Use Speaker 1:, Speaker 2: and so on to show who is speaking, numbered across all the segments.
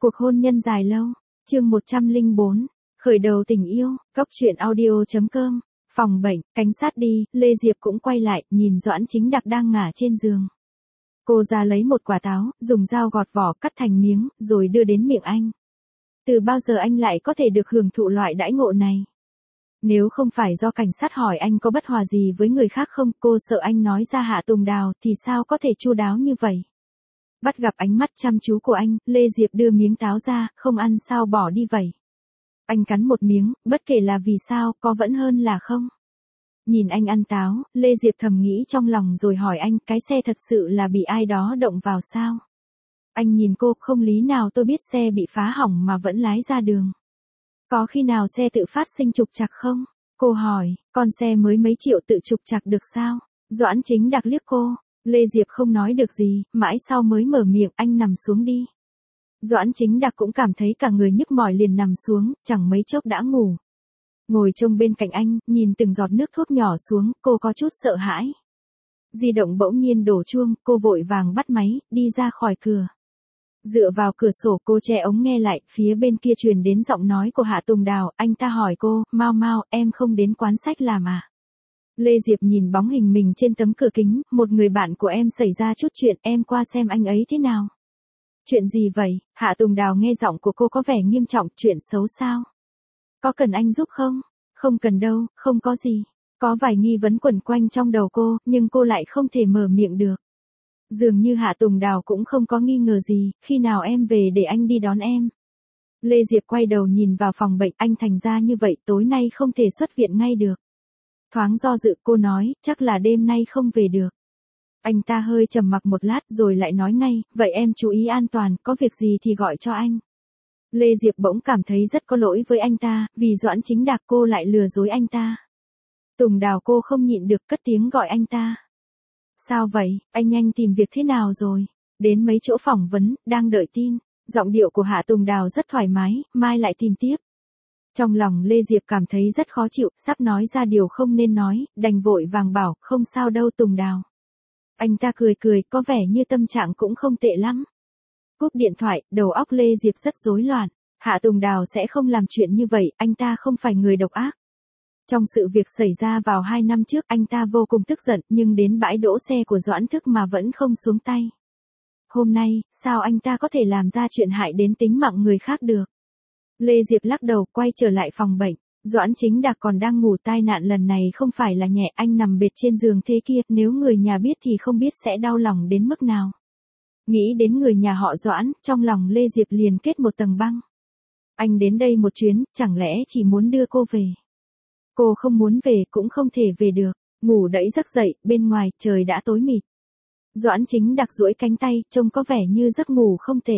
Speaker 1: Cuộc hôn nhân dài lâu, chương 104, khởi đầu tình yêu, Cóc truyện audio.com, phòng bệnh, cảnh sát đi, Lê Diệp cũng quay lại, nhìn Doãn Chính Đặc đang ngả trên giường. Cô ra lấy một quả táo, dùng dao gọt vỏ cắt thành miếng, rồi đưa đến miệng anh. Từ bao giờ anh lại có thể được hưởng thụ loại đãi ngộ này? Nếu không phải do cảnh sát hỏi anh có bất hòa gì với người khác không, cô sợ anh nói ra Hạ Tùng Đào thì sao có thể chu đáo như vậy. Bắt gặp ánh mắt chăm chú của anh, Lê Diệp đưa miếng táo ra, không ăn sao bỏ đi vậy. Anh cắn một miếng, bất kể là vì sao, có vẫn hơn là không. Nhìn anh ăn táo, Lê Diệp thầm nghĩ trong lòng rồi hỏi anh, cái xe thật sự là bị ai đó động vào sao? Anh nhìn cô, không lý nào tôi biết xe bị phá hỏng mà vẫn lái ra đường. Có khi nào xe tự phát sinh trục trặc không? Cô hỏi, con xe mới mấy triệu tự trục trặc được sao? Doãn Chính Đặc liếc cô. Lê Diệp không nói được gì, mãi sau mới mở miệng, anh nằm xuống đi. Doãn Chính Đặc cũng cảm thấy cả người nhức mỏi liền nằm xuống, chẳng mấy chốc đã ngủ. Ngồi trông bên cạnh anh, nhìn từng giọt nước thuốc nhỏ xuống, cô có chút sợ hãi. Di động bỗng nhiên đổ chuông, cô vội vàng bắt máy, đi ra khỏi cửa. Dựa vào cửa sổ cô che ống nghe lại, phía bên kia truyền đến giọng nói của Hạ Tùng Đào, anh ta hỏi cô, Mau Mau, em không đến quán sách làm à? Lê Diệp nhìn bóng hình mình trên tấm cửa kính, một người bạn của em xảy ra chút chuyện, em qua xem anh ấy thế nào. Chuyện gì vậy? Hạ Tùng Đào nghe giọng của cô có vẻ nghiêm trọng, chuyện xấu sao? Có cần anh giúp không? Không cần đâu, không có gì. Có vài nghi vấn quẩn quanh trong đầu cô, nhưng cô lại không thể mở miệng được. Dường như Hạ Tùng Đào cũng không có nghi ngờ gì, khi nào em về để anh đi đón em. Lê Diệp quay đầu nhìn vào phòng bệnh, anh thành ra như vậy tối nay không thể xuất viện ngay được. Thoáng do dự cô nói, chắc là đêm nay không về được. Anh ta hơi trầm mặc một lát rồi lại nói ngay, vậy em chú ý an toàn, có việc gì thì gọi cho anh. Lê Diệp bỗng cảm thấy rất có lỗi với anh ta, vì Doãn Chính Đặc cô lại lừa dối anh ta. Tùng Đào cô không nhịn được cất tiếng gọi anh ta. Sao vậy, anh nhanh tìm việc thế nào rồi? Đến mấy chỗ phỏng vấn, đang đợi tin. Giọng điệu của Hạ Tùng Đào rất thoải mái, mai lại tìm tiếp. Trong lòng Lê Diệp cảm thấy rất khó chịu, sắp nói ra điều không nên nói, đành vội vàng bảo, không sao đâu Tùng Đào. Anh ta cười cười, có vẻ như tâm trạng cũng không tệ lắm. Cúp điện thoại, đầu óc Lê Diệp rất rối loạn. Hạ Tùng Đào sẽ không làm chuyện như vậy, anh ta không phải người độc ác. Trong sự việc xảy ra vào 2 năm trước, anh ta vô cùng tức giận, nhưng đến bãi đỗ xe của Doãn Thức mà vẫn không xuống tay. Hôm nay, sao anh ta có thể làm ra chuyện hại đến tính mạng người khác được? Lê Diệp lắc đầu, quay trở lại phòng bệnh. Doãn Chính Đặc còn đang ngủ, tai nạn lần này không phải là nhẹ, anh nằm bệt trên giường thế kia, nếu người nhà biết thì không biết sẽ đau lòng đến mức nào. Nghĩ đến người nhà họ Doãn, trong lòng Lê Diệp liền kết một tầng băng. Anh đến đây một chuyến, chẳng lẽ chỉ muốn đưa cô về? Cô không muốn về cũng không thể về được. Ngủ đẫy giấc dậy, bên ngoài trời đã tối mịt. Doãn Chính Đặc duỗi cánh tay, trông có vẻ như giấc ngủ không tệ.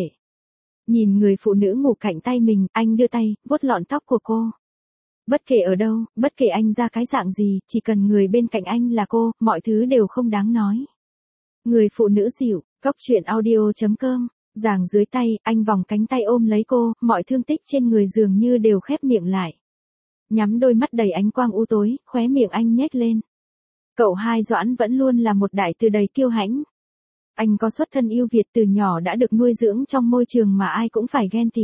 Speaker 1: Nhìn người phụ nữ ngủ cạnh tay mình, anh đưa tay, vuốt lọn tóc của cô. Bất kể ở đâu, bất kể anh ra cái dạng gì, chỉ cần người bên cạnh anh là cô, mọi thứ đều không đáng nói. Người phụ nữ dịu, Cóc truyện audio.com, giằng dưới tay, anh vòng cánh tay ôm lấy cô, mọi thương tích trên người dường như đều khép miệng lại. Nhắm đôi mắt đầy ánh quang u tối, khóe miệng anh nhếch lên. Cậu hai Doãn vẫn luôn là một đại từ đầy kiêu hãnh. Anh có xuất thân yêu Việt, từ nhỏ đã được nuôi dưỡng trong môi trường mà ai cũng phải ghen tị.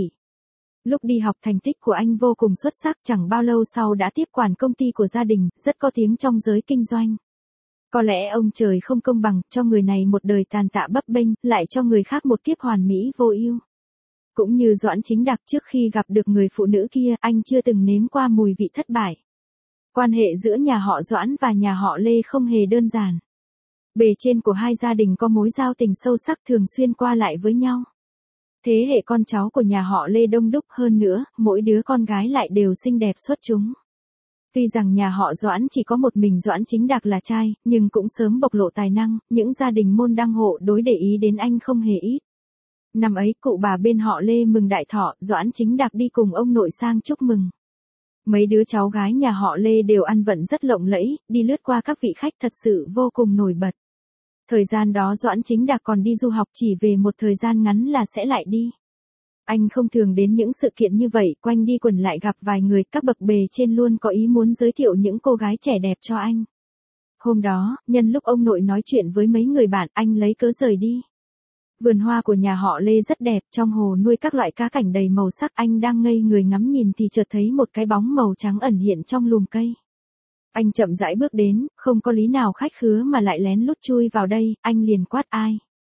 Speaker 1: Lúc đi học thành tích của anh vô cùng xuất sắc, chẳng bao lâu sau đã tiếp quản công ty của gia đình, rất có tiếng trong giới kinh doanh. Có lẽ ông trời không công bằng, cho người này một đời tàn tạ bấp bênh, lại cho người khác một kiếp hoàn mỹ vô ưu. Cũng như Doãn Chính Đặc, trước khi gặp được người phụ nữ kia, anh chưa từng nếm qua mùi vị thất bại. Quan hệ giữa nhà họ Doãn và nhà họ Lê không hề đơn giản. Bề trên của hai gia đình có mối giao tình sâu sắc, thường xuyên qua lại với nhau. Thế hệ con cháu của nhà họ Lê đông đúc, hơn nữa, mỗi đứa con gái lại đều xinh đẹp xuất chúng. Tuy rằng nhà họ Doãn chỉ có một mình Doãn Chính Đặc là trai, nhưng cũng sớm bộc lộ tài năng, những gia đình môn đăng hộ đối để ý đến anh không hề ít. Năm ấy, cụ bà bên họ Lê mừng đại thọ, Doãn Chính Đặc đi cùng ông nội sang chúc mừng. Mấy đứa cháu gái nhà họ Lê đều ăn vận rất lộng lẫy, đi lướt qua các vị khách thật sự vô cùng nổi bật. Thời gian đó Doãn Chính Đặc còn đi du học, chỉ về một thời gian ngắn là sẽ lại đi. Anh không thường đến những sự kiện như vậy, quanh đi quẩn lại gặp vài người, các bậc bề trên luôn có ý muốn giới thiệu những cô gái trẻ đẹp cho anh. Hôm đó, nhân lúc ông nội nói chuyện với mấy người bạn, anh lấy cớ rời đi. Vườn hoa của nhà họ Lê rất đẹp, trong hồ nuôi các loại cá cảnh đầy màu sắc. Anh đang ngây người ngắm nhìn thì chợt thấy một cái bóng màu trắng ẩn hiện trong lùm cây. Anh chậm rãi bước đến, không có lý nào khách khứa mà lại lén lút chui vào đây, anh liền quát ai.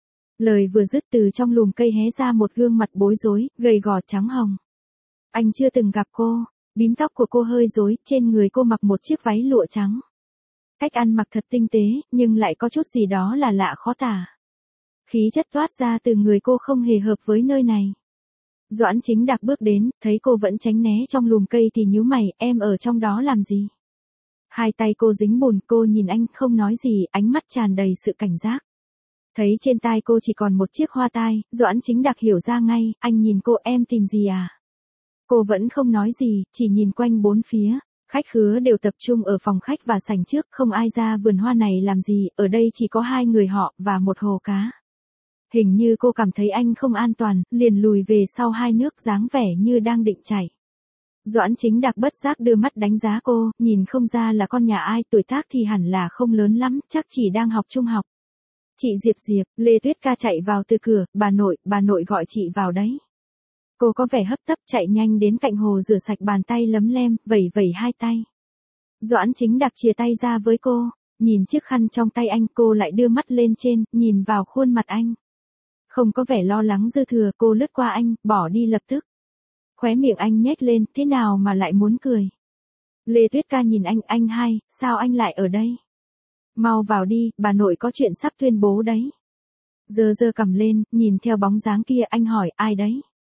Speaker 1: Lời vừa dứt từ trong lùm cây hé ra một gương mặt bối rối, gầy gò trắng hồng. Anh chưa từng gặp cô, bím tóc của cô hơi rối, trên người cô mặc một chiếc váy lụa trắng. Cách ăn mặc thật tinh tế, nhưng lại có chút gì đó là lạ khó tả. Khí chất toát ra từ người cô không hề hợp với nơi này. Doãn Chính Đạc bước đến, thấy cô vẫn tránh né trong lùm cây thì nhíu mày, em ở trong đó làm gì? Hai tay cô dính bùn, cô nhìn anh không nói gì, ánh mắt tràn đầy sự cảnh giác. Thấy trên tai cô chỉ còn một chiếc hoa tai, Doãn Chính Đạc hiểu ra ngay, anh nhìn cô, em tìm gì à? Cô vẫn không nói gì, chỉ nhìn quanh bốn phía. Khách khứa đều tập trung ở phòng khách và sảnh trước, không ai ra vườn hoa này làm gì, ở đây chỉ có hai người họ và một hồ cá. Hình như cô cảm thấy anh không an toàn, liền lùi về sau hai nước dáng vẻ như đang định chạy. Doãn Chính Đạc bất giác đưa mắt đánh giá cô, nhìn không ra là con nhà ai, tuổi tác thì hẳn là không lớn lắm, chắc chỉ đang học trung học. Chị Diệp Diệp, Lê Tuyết Ca chạy vào từ cửa, bà nội gọi chị vào đấy. Cô có vẻ hấp tấp chạy nhanh đến cạnh hồ rửa sạch bàn tay lấm lem, vẩy vẩy hai tay. Doãn Chính Đạc chìa tay ra với cô, nhìn chiếc khăn trong tay anh, cô lại đưa mắt lên trên, nhìn vào khuôn mặt anh. Không có vẻ lo lắng dư thừa, cô lướt qua anh, bỏ đi lập tức. Khóe miệng anh nhếch lên, thế nào mà lại muốn cười. Lê Tuyết Ca nhìn anh hai, sao anh lại ở đây? Mau vào đi, bà nội có chuyện sắp tuyên bố đấy. Giơ cằm lên, nhìn theo bóng dáng kia anh hỏi, ai đấy?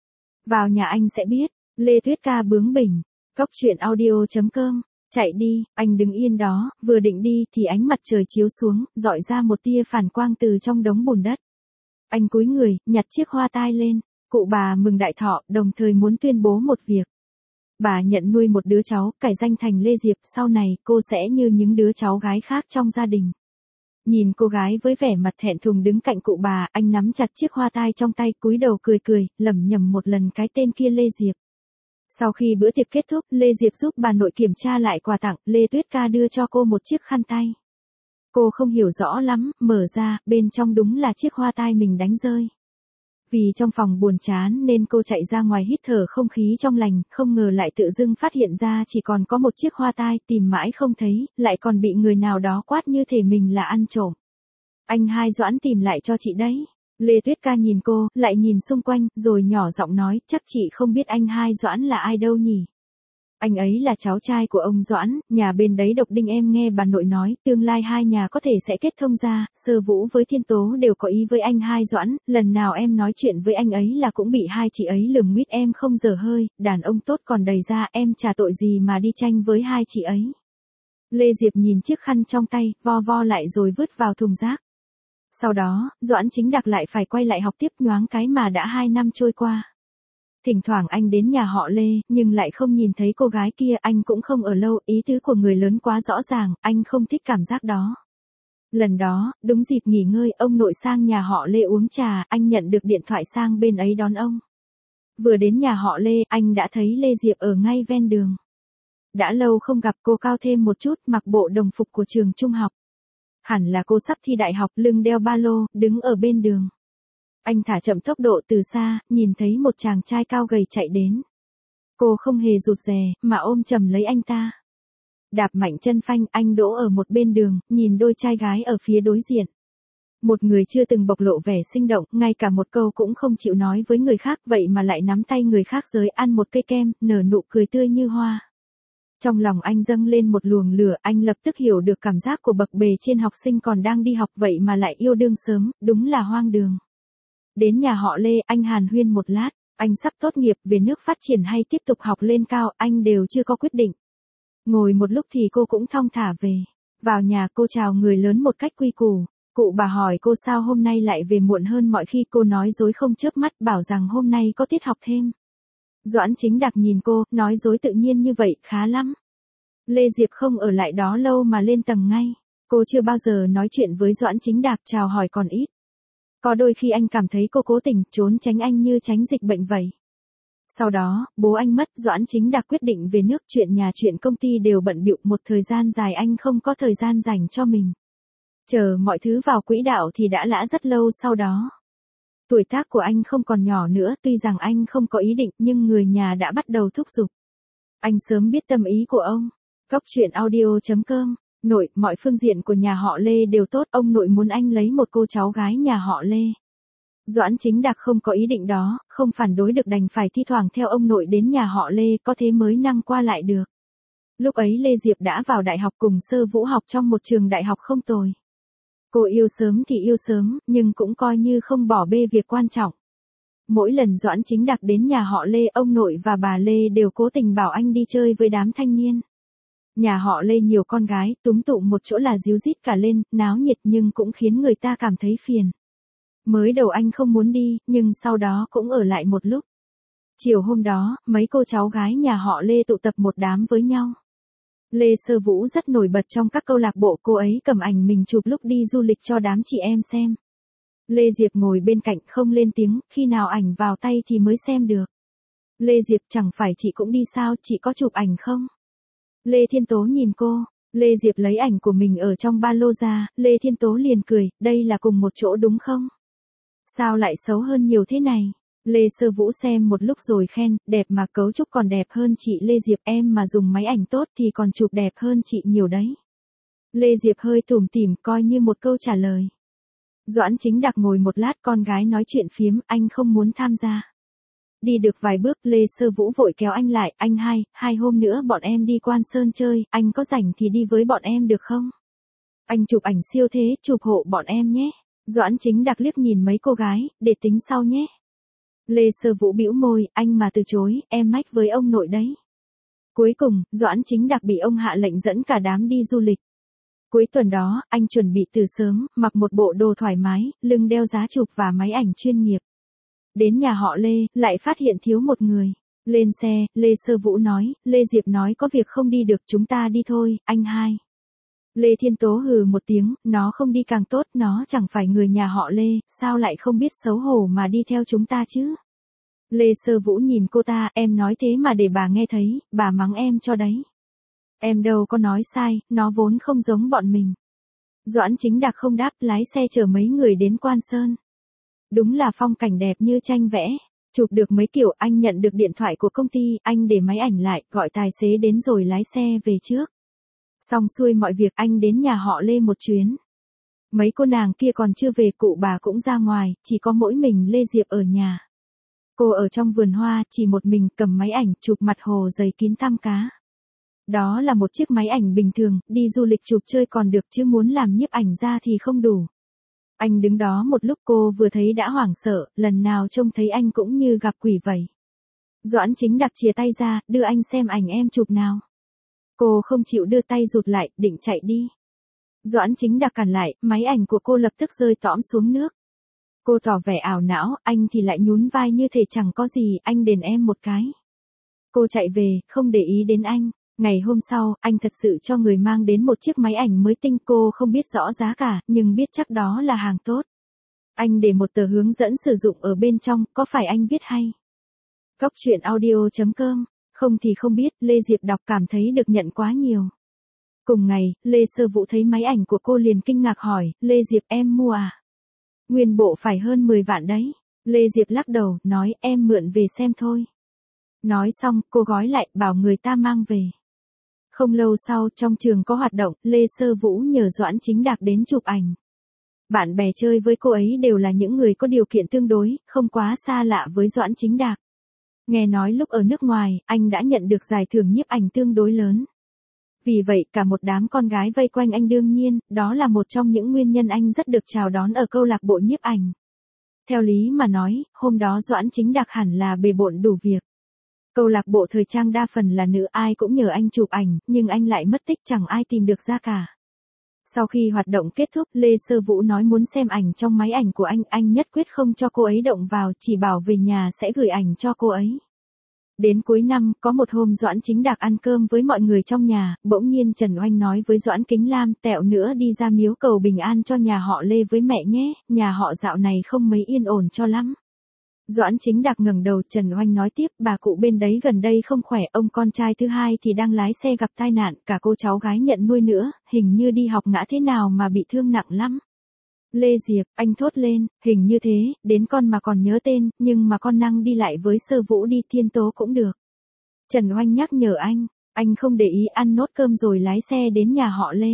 Speaker 1: Vào nhà anh sẽ biết. Lê Tuyết Ca bướng bỉnh. Cốc truyện audio.com. Chạy đi, anh đứng yên đó, vừa định đi thì ánh mặt trời chiếu xuống, rọi ra một tia phản quang từ trong đống bùn đất. Anh cúi người, nhặt chiếc hoa tai lên. Cụ bà mừng đại thọ, đồng thời muốn tuyên bố một việc. Bà nhận nuôi một đứa cháu, cải danh thành Lê Diệp, sau này cô sẽ như những đứa cháu gái khác trong gia đình. Nhìn cô gái với vẻ mặt thẹn thùng đứng cạnh cụ bà, anh nắm chặt chiếc hoa tai trong tay, cúi đầu cười, lẩm nhẩm một lần cái tên kia Lê Diệp. Sau khi bữa tiệc kết thúc, Lê Diệp giúp bà nội kiểm tra lại quà tặng, Lê Tuyết Ca đưa cho cô một chiếc khăn tay. Cô không hiểu rõ lắm, mở ra, bên trong đúng là chiếc hoa tai mình đánh rơi. Vì trong phòng buồn chán nên cô chạy ra ngoài hít thở không khí trong lành, không ngờ lại tự dưng phát hiện ra chỉ còn có một chiếc hoa tai, tìm mãi không thấy, lại còn bị người nào đó quát như thể mình là ăn trộm. Anh hai Doãn tìm lại cho chị đấy. Lê Tuyết Ca nhìn cô, lại nhìn xung quanh, rồi nhỏ giọng nói, chắc chị không biết anh hai Doãn là ai đâu nhỉ. Anh ấy là cháu trai của ông Doãn, nhà bên đấy độc đinh, em nghe bà nội nói, tương lai hai nhà có thể sẽ kết thông ra, Sơ Vũ với Thiên Tố đều có ý với anh hai Doãn, lần nào em nói chuyện với anh ấy là cũng bị hai chị ấy lườm nguyết, em không dở hơi, đàn ông tốt còn đầy ra, em chả tội gì mà đi tranh với hai chị ấy. Lê Diệp nhìn chiếc khăn trong tay, vo lại rồi vứt vào thùng rác. Sau đó, Doãn Chính Đạc lại phải quay lại học tiếp, nhoáng cái mà đã 2 năm trôi qua. Thỉnh thoảng anh đến nhà họ Lê, nhưng lại không nhìn thấy cô gái kia, anh cũng không ở lâu, ý tứ của người lớn quá rõ ràng, anh không thích cảm giác đó. Lần đó, đúng dịp nghỉ ngơi, ông nội sang nhà họ Lê uống trà, anh nhận được điện thoại sang bên ấy đón ông. Vừa đến nhà họ Lê, anh đã thấy Lê Diệp ở ngay ven đường. Đã lâu không gặp, cô cao thêm một chút, mặc bộ đồng phục của trường trung học. Hẳn là cô sắp thi đại học, lưng đeo ba lô, đứng ở bên đường. Anh thả chậm tốc độ từ xa, nhìn thấy một chàng trai cao gầy chạy đến. Cô không hề rụt rè, mà ôm chầm lấy anh ta. Đạp mạnh chân phanh, anh đỗ ở một bên đường, nhìn đôi trai gái ở phía đối diện. Một người chưa từng bộc lộ vẻ sinh động, ngay cả một câu cũng không chịu nói với người khác, vậy mà lại nắm tay người khác giới ăn một cây kem, nở nụ cười tươi như hoa. Trong lòng anh dâng lên một luồng lửa, anh lập tức hiểu được cảm giác của bậc bề trên học sinh còn đang đi học vậy mà lại yêu đương sớm, đúng là hoang đường. Đến nhà họ Lê, anh hàn huyên một lát, anh sắp tốt nghiệp, về nước phát triển hay tiếp tục học lên cao, anh đều chưa có quyết định. Ngồi một lúc thì cô cũng thong thả về. Vào nhà cô chào người lớn một cách quy củ. Cụ bà hỏi cô sao hôm nay lại về muộn hơn mọi khi, cô nói dối không chớp mắt, bảo rằng hôm nay có tiết học thêm. Doãn Chính Đạc nhìn cô, nói dối tự nhiên như vậy, khá lắm. Lê Diệp không ở lại đó lâu mà lên tầng ngay. Cô chưa bao giờ nói chuyện với Doãn Chính Đạc, chào hỏi còn ít. Có đôi khi anh cảm thấy cô cố tình trốn tránh anh như tránh dịch bệnh vậy. Sau đó, bố anh mất, Doãn Chính Đạc quyết định về nước, chuyện nhà chuyện công ty đều bận bịu, một thời gian dài anh không có thời gian dành cho mình. Chờ mọi thứ vào quỹ đạo thì đã lã rất lâu sau đó. Tuổi tác của anh không còn nhỏ nữa, tuy rằng anh không có ý định nhưng người nhà đã bắt đầu thúc giục. Anh sớm biết tâm ý của ông. Góc truyện audio.com. Nội, mọi phương diện của nhà họ Lê đều tốt, ông nội muốn anh lấy một cô cháu gái nhà họ Lê. Doãn Chính Đạc không có ý định đó, không phản đối được đành phải thi thoảng theo ông nội đến nhà họ Lê, có thế mới năng qua lại được. Lúc ấy Lê Diệp đã vào đại học cùng Sơ Vũ học trong một trường đại học không tồi. Cô yêu sớm thì yêu sớm, nhưng cũng coi như không bỏ bê việc quan trọng. Mỗi lần Doãn Chính Đạc đến nhà họ Lê, ông nội và bà Lê đều cố tình bảo anh đi chơi với đám thanh niên. Nhà họ Lê nhiều con gái, túm tụm một chỗ là ríu rít cả lên, náo nhiệt nhưng cũng khiến người ta cảm thấy phiền. Mới đầu anh không muốn đi, nhưng sau đó cũng ở lại một lúc. Chiều hôm đó, mấy cô cháu gái nhà họ Lê tụ tập một đám với nhau. Lê Sơ Vũ rất nổi bật trong các câu lạc bộ, cô ấy cầm ảnh mình chụp lúc đi du lịch cho đám chị em xem. Lê Diệp ngồi bên cạnh không lên tiếng, khi nào ảnh vào tay thì mới xem được. Lê Diệp, chẳng phải chị cũng đi sao, chị có chụp ảnh không? Lê Thiên Tố nhìn cô, Lê Diệp lấy ảnh của mình ở trong ba lô ra, Lê Thiên Tố liền cười, đây là cùng một chỗ đúng không? Sao lại xấu hơn nhiều thế này? Lê Sơ Vũ xem một lúc rồi khen, đẹp mà, cấu trúc còn đẹp hơn chị Lê Diệp, em mà dùng máy ảnh tốt thì còn chụp đẹp hơn chị nhiều đấy. Lê Diệp hơi tủm tỉm coi như một câu trả lời. Doãn Chính Đạc ngồi một lát, con gái nói chuyện phiếm, anh không muốn tham gia. Đi được vài bước, Lê Sơ Vũ vội kéo anh lại, anh hai hôm nữa bọn em đi Quan Sơn chơi, anh có rảnh thì đi với bọn em được không? Anh chụp ảnh siêu thế, chụp hộ bọn em nhé. Doãn Chính Đạc liếc nhìn mấy cô gái, để tính sau nhé. Lê Sơ Vũ bĩu môi, anh mà từ chối, em mách với ông nội đấy. Cuối cùng, Doãn Chính Đạc bị ông hạ lệnh dẫn cả đám đi du lịch. Cuối tuần đó, anh chuẩn bị từ sớm, mặc một bộ đồ thoải mái, lưng đeo giá chụp và máy ảnh chuyên nghiệp. Đến nhà họ Lê, lại phát hiện thiếu một người. Lên xe, Lê Sơ Vũ nói, Lê Diệp nói có việc không đi được, chúng ta đi thôi, anh hai. Lê Thiên Tố hừ một tiếng, nó không đi càng tốt, nó chẳng phải người nhà họ Lê, sao lại không biết xấu hổ mà đi theo chúng ta chứ? Lê Sơ Vũ nhìn cô ta, em nói thế mà để bà nghe thấy, bà mắng em cho đấy. Em đâu có nói sai, nó vốn không giống bọn mình. Doãn Chính Đạc không đáp, lái xe chở mấy người đến Quan Sơn. Đúng là phong cảnh đẹp như tranh vẽ. Chụp được mấy kiểu, anh nhận được điện thoại của công ty, anh để máy ảnh lại, gọi tài xế đến rồi lái xe về trước. Xong xuôi mọi việc, anh đến nhà họ Lê một chuyến. Mấy cô nàng kia còn chưa về, cụ bà cũng ra ngoài, chỉ có mỗi mình Lê Diệp ở nhà. Cô ở trong vườn hoa, chỉ một mình, cầm máy ảnh, chụp mặt hồ dày kín tăm cá. Đó là một chiếc máy ảnh bình thường, đi du lịch chụp chơi còn được chứ muốn làm nhiếp ảnh ra thì không đủ. Anh đứng đó một lúc, cô vừa thấy đã hoảng sợ, lần nào trông thấy anh cũng như gặp quỷ vậy. Doãn Chính Đạc chìa tay ra, đưa anh xem ảnh em chụp nào. Cô không chịu đưa tay, rụt lại, định chạy đi. Doãn Chính Đạc cản lại, máy ảnh của cô lập tức rơi tõm xuống nước. Cô tỏ vẻ ảo não, anh thì lại nhún vai như thể chẳng có gì, anh đền em một cái. Cô chạy về, không để ý đến anh. Ngày hôm sau, anh thật sự cho người mang đến một chiếc máy ảnh mới tinh, cô không biết rõ giá cả, nhưng biết chắc đó là hàng tốt. Anh để một tờ hướng dẫn sử dụng ở bên trong, có phải anh viết hay? Góc truyện audio.com, không thì không biết, Lê Diệp đọc cảm thấy được nhận quá nhiều. Cùng ngày, Lê Sơ Vũ thấy máy ảnh của cô liền kinh ngạc hỏi, Lê Diệp em mua à? Nguyên bộ phải hơn 10 vạn đấy. Lê Diệp lắc đầu, nói em mượn về xem thôi. Nói xong, cô gói lại, bảo người ta mang về. Không lâu sau, trong trường có hoạt động, Lê Sơ Vũ nhờ Doãn Chính Đạc đến chụp ảnh. Bạn bè chơi với cô ấy đều là những người có điều kiện tương đối, không quá xa lạ với Doãn Chính Đạc. Nghe nói lúc ở nước ngoài, anh đã nhận được giải thưởng nhiếp ảnh tương đối lớn. Vì vậy, cả một đám con gái vây quanh anh, đương nhiên, đó là một trong những nguyên nhân anh rất được chào đón ở câu lạc bộ nhiếp ảnh. Theo lý mà nói, hôm đó Doãn Chính Đạc hẳn là bề bộn đủ việc. Câu lạc bộ thời trang đa phần là nữ, ai cũng nhờ anh chụp ảnh, nhưng anh lại mất tích, chẳng ai tìm được ra cả. Sau khi hoạt động kết thúc, Lê Sơ Vũ nói muốn xem ảnh trong máy ảnh của anh nhất quyết không cho cô ấy động vào, chỉ bảo về nhà sẽ gửi ảnh cho cô ấy. Đến cuối năm, có một hôm Doãn Chính Đạc ăn cơm với mọi người trong nhà, bỗng nhiên Trần Oanh nói với Doãn Kính Lam, tẹo nữa đi ra miếu cầu bình an cho nhà họ Lê với mẹ nhé, nhà họ dạo này không mấy yên ổn cho lắm. Doãn Chính Đạc ngẩng đầu, Trần Oanh nói tiếp, bà cụ bên đấy gần đây không khỏe, ông con trai thứ hai thì đang lái xe gặp tai nạn, cả cô cháu gái nhận nuôi nữa, hình như đi học ngã thế nào mà bị thương nặng lắm. Lê Diệp, anh thốt lên, hình như thế, đến con mà còn nhớ tên, nhưng mà con năng đi lại với Sơ Vũ đi Thiên Tố cũng được. Trần Oanh nhắc nhở anh không để ý ăn nốt cơm rồi lái xe đến nhà họ Lê.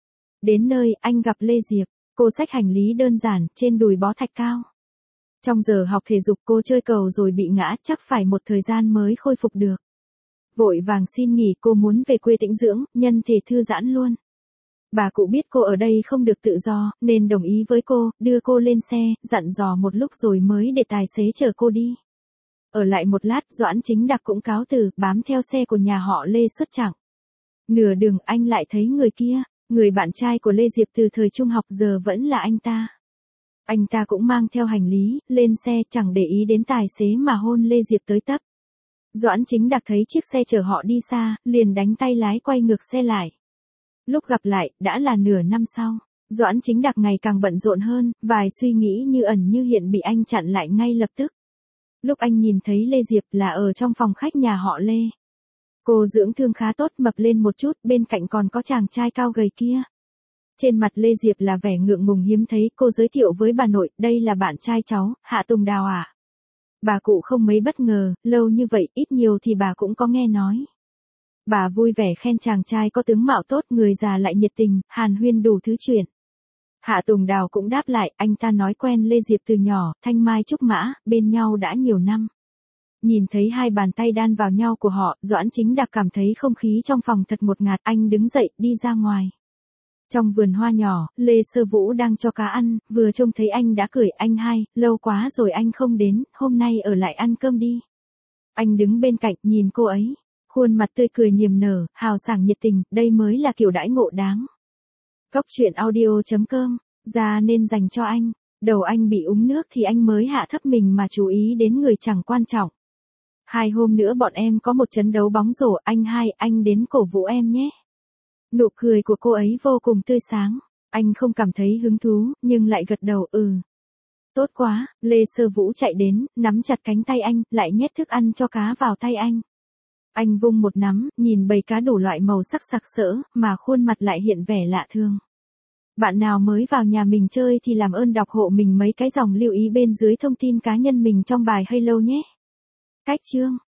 Speaker 1: Đến nơi, anh gặp Lê Diệp, cô xách hành lý đơn giản, trên đùi bó thạch cao. Trong giờ học thể dục cô chơi cầu rồi bị ngã, chắc phải một thời gian mới khôi phục được. Vội vàng xin nghỉ, cô muốn về quê tĩnh dưỡng, nhân thể thư giãn luôn. Bà cụ biết cô ở đây không được tự do, nên đồng ý với cô, đưa cô lên xe, dặn dò một lúc rồi mới để tài xế chở cô đi. Ở lại một lát, Doãn Chính Đặc cũng cáo từ, bám theo xe của nhà họ Lê xuất chặng. Nửa đường anh lại thấy người kia, người bạn trai của Lê Diệp từ thời trung học giờ vẫn là anh ta. Anh ta cũng mang theo hành lý, lên xe chẳng để ý đến tài xế mà hôn Lê Diệp tới tấp. Doãn Chính Đặc thấy chiếc xe chở họ đi xa, liền đánh tay lái quay ngược xe lại. Lúc gặp lại, đã là nửa năm sau. Doãn Chính Đặc ngày càng bận rộn hơn, vài suy nghĩ như ẩn như hiện bị anh chặn lại ngay lập tức. Lúc anh nhìn thấy Lê Diệp là ở trong phòng khách nhà họ Lê. Cô dưỡng thương khá tốt, mập lên một chút, bên cạnh còn có chàng trai cao gầy kia. Trên mặt Lê Diệp là vẻ ngượng ngùng hiếm thấy, cô giới thiệu với bà nội, đây là bạn trai cháu, Hạ Tùng Đào à. Bà cụ không mấy bất ngờ, lâu như vậy, ít nhiều thì bà cũng có nghe nói. Bà vui vẻ khen chàng trai có tướng mạo tốt, người già lại nhiệt tình, hàn huyên đủ thứ chuyện. Hạ Tùng Đào cũng đáp lại, anh ta nói quen Lê Diệp từ nhỏ, thanh mai trúc mã, bên nhau đã nhiều năm. Nhìn thấy hai bàn tay đan vào nhau của họ, Doãn Chính Đặc cảm thấy không khí trong phòng thật ngột ngạt, anh đứng dậy, đi ra ngoài. Trong vườn hoa nhỏ, Lê Sơ Vũ đang cho cá ăn, vừa trông thấy anh đã cười, anh hai, lâu quá rồi anh không đến, hôm nay ở lại ăn cơm đi. Anh đứng bên cạnh, nhìn cô ấy, khuôn mặt tươi cười niềm nở, hào sảng nhiệt tình, đây mới là kiểu đãi ngộ đáng. Cốc truyện audio.com, ra nên dành cho anh, đầu anh bị úng nước thì anh mới hạ thấp mình mà chú ý đến người chẳng quan trọng. 2 hôm nữa bọn em có một trận đấu bóng rổ, anh hai, anh đến cổ vũ em nhé. Nụ cười của cô ấy vô cùng tươi sáng, anh không cảm thấy hứng thú, nhưng lại gật đầu, Tốt quá, Lê Sơ Vũ chạy đến, nắm chặt cánh tay anh, lại nhét thức ăn cho cá vào tay anh. Anh vung một nắm, nhìn bầy cá đủ loại màu sắc sặc sỡ, mà khuôn mặt lại hiện vẻ lạ thường. Bạn nào mới vào nhà mình chơi thì làm ơn đọc hộ mình mấy cái dòng lưu ý bên dưới thông tin cá nhân mình trong bài Hello nhé. Cách chương